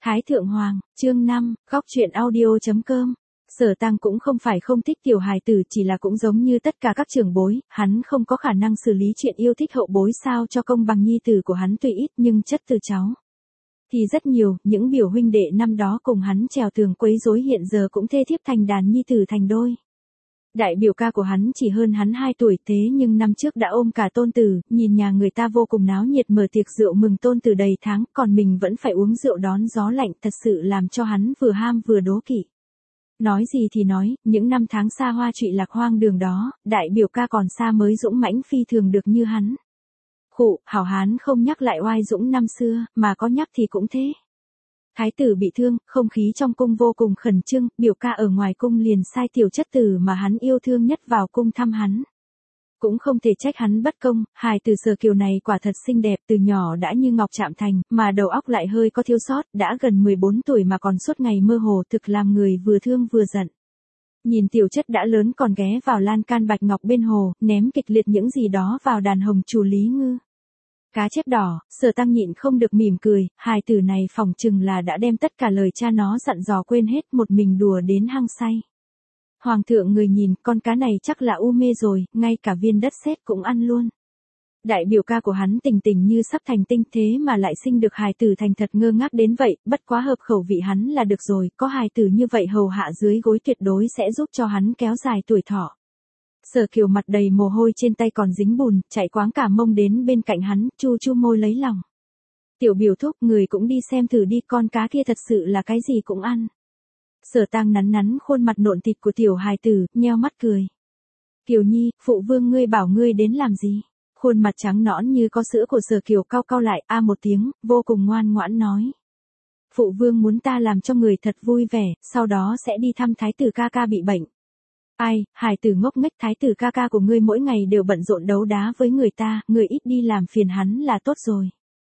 Thái Thượng Hoàng, chương 5, góc truyện audio.com. Sở Tăng cũng không phải không thích tiểu hài tử, chỉ là cũng giống như tất cả các trưởng bối, hắn không có khả năng xử lý chuyện yêu thích hậu bối sao cho công bằng nhi tử của hắn tuy ít nhưng chất từ cháu thì rất nhiều, những biểu huynh đệ năm đó cùng hắn trèo tường quấy rối hiện giờ cũng thê thiếp thành đàn nhi tử thành đôi. Đại biểu ca của hắn chỉ hơn hắn 2 tuổi thế nhưng năm trước đã ôm cả tôn tử, nhìn nhà người ta vô cùng náo nhiệt mở tiệc rượu mừng tôn tử đầy tháng, còn mình vẫn phải uống rượu đón gió lạnh, thật sự làm cho hắn vừa ham vừa đố kỵ. Nói gì thì nói, những năm tháng xa hoa trụy lạc hoang đường đó, đại biểu ca còn xa mới dũng mãnh phi thường được như hắn. Khụ, hảo hán không nhắc lại oai dũng năm xưa, mà có nhắc thì cũng thế. Thái tử bị thương, không khí trong cung vô cùng khẩn trương, biểu ca ở ngoài cung liền sai tiểu chất tử mà hắn yêu thương nhất vào cung thăm hắn. Cũng không thể trách hắn bất công, hài tử Sở Kiều này quả thật xinh đẹp, từ nhỏ đã như ngọc chạm thành, mà đầu óc lại hơi có thiếu sót, đã gần 14 tuổi mà còn suốt ngày mơ hồ, thực làm người vừa thương vừa giận. Nhìn tiểu chất đã lớn còn ghé vào lan can bạch ngọc bên hồ, ném kịch liệt những gì đó vào đàn hồng chủ Lý Ngư. Cá chép đỏ, Sở Tăng nhịn không được mỉm cười, hài tử này phỏng chừng là đã đem tất cả lời cha nó dặn dò quên hết, một mình đùa đến hăng say. Hoàng thượng người nhìn, con cá này chắc là u mê rồi, ngay cả viên đất sét cũng ăn luôn. Đại biểu ca của hắn tình tình như sắp thành tinh thế mà lại sinh được hài tử thành thật ngơ ngác đến vậy, bất quá hợp khẩu vị hắn là được rồi, có hài tử như vậy hầu hạ dưới gối tuyệt đối sẽ giúp cho hắn kéo dài tuổi thọ. Sở Kiều mặt đầy mồ hôi trên tay còn dính bùn, chạy quáng cả mông đến bên cạnh hắn, chu chu môi lấy lòng. Tiểu biểu thúc, người cũng đi xem thử đi, con cá kia thật sự là cái gì cũng ăn. Sở Tăng nắn nắn khuôn mặt nộn thịt của tiểu hài tử, nheo mắt cười. Kiều Nhi, phụ vương ngươi bảo ngươi đến làm gì? Khuôn mặt trắng nõn như có sữa của Sở Kiều cau cau lại, a một tiếng, vô cùng ngoan ngoãn nói. Phụ vương muốn ta làm cho người thật vui vẻ, sau đó sẽ đi thăm thái tử ca ca bị bệnh. Ai, hài tử ngốc nghếch, thái tử ca ca của ngươi mỗi ngày đều bận rộn đấu đá với người ta, ngươi ít đi làm phiền hắn là tốt rồi.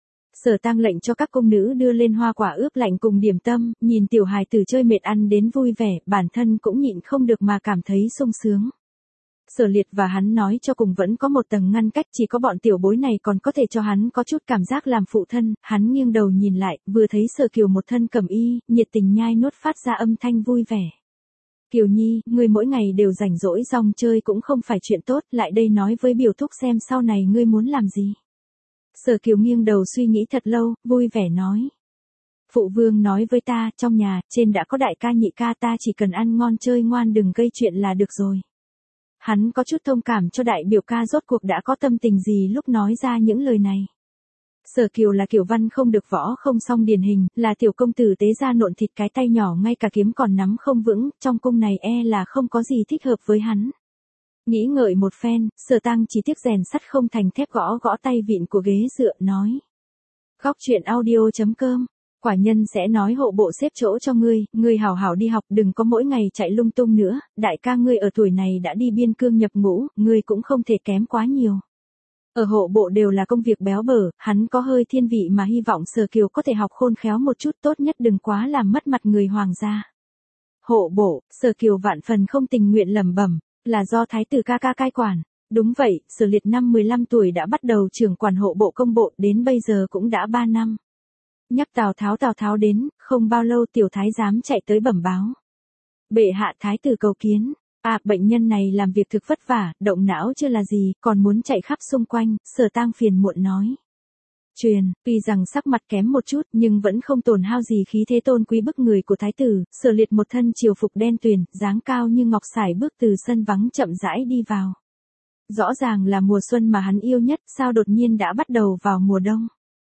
Sở Tăng lệnh cho các cung nữ đưa lên hoa quả ướp lạnh cùng điểm tâm, nhìn tiểu hài tử chơi mệt ăn đến vui vẻ, bản thân cũng nhịn không được mà cảm thấy sung sướng. Sở Liệt và hắn nói cho cùng vẫn có một tầng ngăn cách, chỉ có bọn tiểu bối này còn có thể cho hắn có chút cảm giác làm phụ thân, hắn nghiêng đầu nhìn lại, vừa thấy Sở Kiều một thân cẩm y, nhiệt tình nhai nuốt phát ra âm thanh vui vẻ. Kiều Nhi, ngươi mỗi ngày đều rảnh rỗi rong chơi cũng không phải chuyện tốt, lại đây nói với biểu thúc xem sau này ngươi muốn làm gì. Sở Kiều nghiêng đầu suy nghĩ thật lâu, vui vẻ nói. Phụ vương nói với ta, trong nhà, trên đã có đại ca nhị ca, ta chỉ cần ăn ngon chơi ngoan đừng gây chuyện là được rồi. Hắn có chút thông cảm cho đại biểu ca rốt cuộc đã có tâm tình gì lúc nói ra những lời này. Sở Kiều là kiểu văn không được võ không song điển hình, là tiểu công tử tế ra nộn thịt cái tay nhỏ ngay cả kiếm còn nắm không vững, trong cung này là không có gì thích hợp với hắn. Nghĩ ngợi một phen, Sở Tăng chỉ tiếc rèn sắt không thành thép, gõ gõ tay vịn của ghế dựa nói. Góc truyện audio.com, quả nhân sẽ nói hộ bộ xếp chỗ cho ngươi hảo hảo đi học, đừng có mỗi ngày chạy lung tung nữa, đại ca ngươi ở tuổi này đã đi biên cương nhập ngũ, ngươi cũng không thể kém quá nhiều. Ở hộ bộ đều là công việc béo bở, hắn có hơi thiên vị mà hy vọng Sở Kiều có thể học khôn khéo một chút, tốt nhất đừng quá làm mất mặt người hoàng gia. Hộ bộ, Sở Kiều vạn phần không tình nguyện lẩm bẩm, là do thái tử ca ca cai quản. Đúng vậy, Sở Liệt năm 15 tuổi đã bắt đầu trưởng quản hộ bộ công bộ, đến bây giờ cũng đã 3 năm. Nhắc Tào Tháo đến, không bao lâu tiểu thái giám chạy tới bẩm báo. Bệ hạ thái tử cầu kiến. Bệnh nhân này làm việc thực vất vả, động não chưa là gì, còn muốn chạy khắp xung quanh, Sở Tăng phiền muộn nói. Truyền, tuy rằng sắc mặt kém một chút nhưng vẫn không tổn hao gì khí thế tôn quý bức người của thái tử, Sở Liệt một thân triều phục đen tuyền, dáng cao như ngọc sải bước từ sân vắng chậm rãi đi vào. Rõ ràng là mùa xuân mà hắn yêu nhất, sao đột nhiên đã bắt đầu vào mùa đông.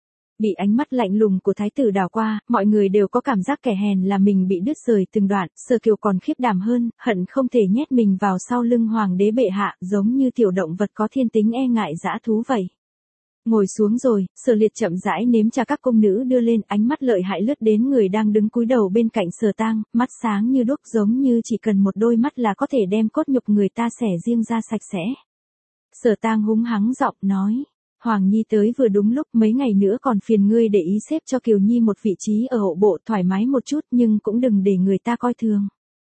Bị ánh mắt lạnh lùng của thái tử đảo qua, mọi người đều có cảm giác kẻ hèn là mình bị đứt rời từng đoạn, Sở Kiều còn khiếp đảm hơn, hận không thể nhét mình vào sau lưng hoàng đế bệ hạ, giống như tiểu động vật có thiên tính e ngại dã thú vậy. Ngồi xuống rồi, Sở Liệt chậm rãi nếm trà các công nữ đưa lên, ánh mắt lợi hại lướt đến người đang đứng cúi đầu bên cạnh Sở Tăng, mắt sáng như đuốc, giống như chỉ cần một đôi mắt là có thể đem cốt nhục người ta xẻ riêng ra sạch sẽ. Sở Tăng húng hắng giọng nói. Hoàng Nhi tới vừa đúng lúc, mấy ngày nữa còn phiền ngươi để ý xếp cho Kiều Nhi một vị trí ở hộ bộ, thoải mái một chút nhưng cũng đừng để người ta coi thường.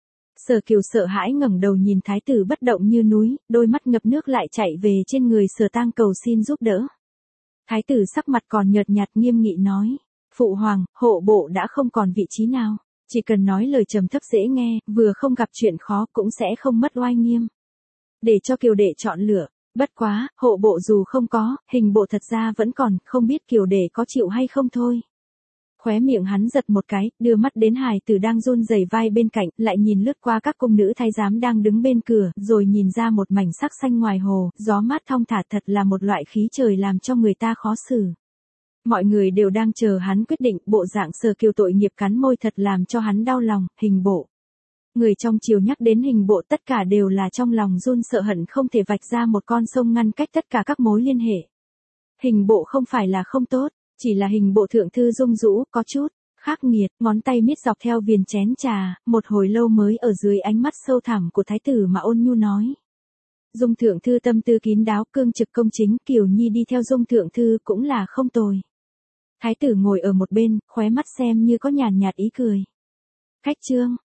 Sở Kiều sợ hãi ngẩng đầu nhìn thái tử bất động như núi, đôi mắt ngập nước lại chạy về trên người Sở Tăng cầu xin giúp đỡ. Thái tử sắc mặt còn nhợt nhạt nghiêm nghị nói. Phụ hoàng, hộ bộ đã không còn vị trí nào. Chỉ cần nói lời trầm thấp dễ nghe, vừa không gặp chuyện khó cũng sẽ không mất oai nghiêm. Để cho Kiều Đệ chọn lựa. Bất quá, hộ bộ dù không có, hình bộ thật ra vẫn còn, không biết Kiều Đệ có chịu hay không thôi. Khóe miệng hắn giật một cái, đưa mắt đến hài tử đang run rẩy vai bên cạnh, lại nhìn lướt qua các cung nữ thái giám đang đứng bên cửa, rồi nhìn ra một mảnh sắc xanh ngoài hồ, gió mát thong thả thật là một loại khí trời làm cho người ta khó xử. Mọi người đều đang chờ hắn quyết định, bộ dạng Sở Kiều tội nghiệp cắn môi thật làm cho hắn đau lòng, hình bộ. Người trong triều nhắc đến hình bộ tất cả đều là trong lòng run sợ hận không thể vạch ra một con sông ngăn cách tất cả các mối liên hệ. Hình bộ không phải là không tốt, chỉ là hình bộ thượng thư Dung Dũ có chút khắc nghiệt, ngón tay miết dọc theo viền chén trà, một hồi lâu mới ở dưới ánh mắt sâu thẳm của thái tử mà ôn nhu nói. Dung thượng thư tâm tư kín đáo, cương trực công chính, Kiều Nhi đi theo Dung thượng thư cũng là không tồi. Thái tử ngồi ở một bên, khóe mắt xem như có nhàn nhạt ý cười. Khách trương,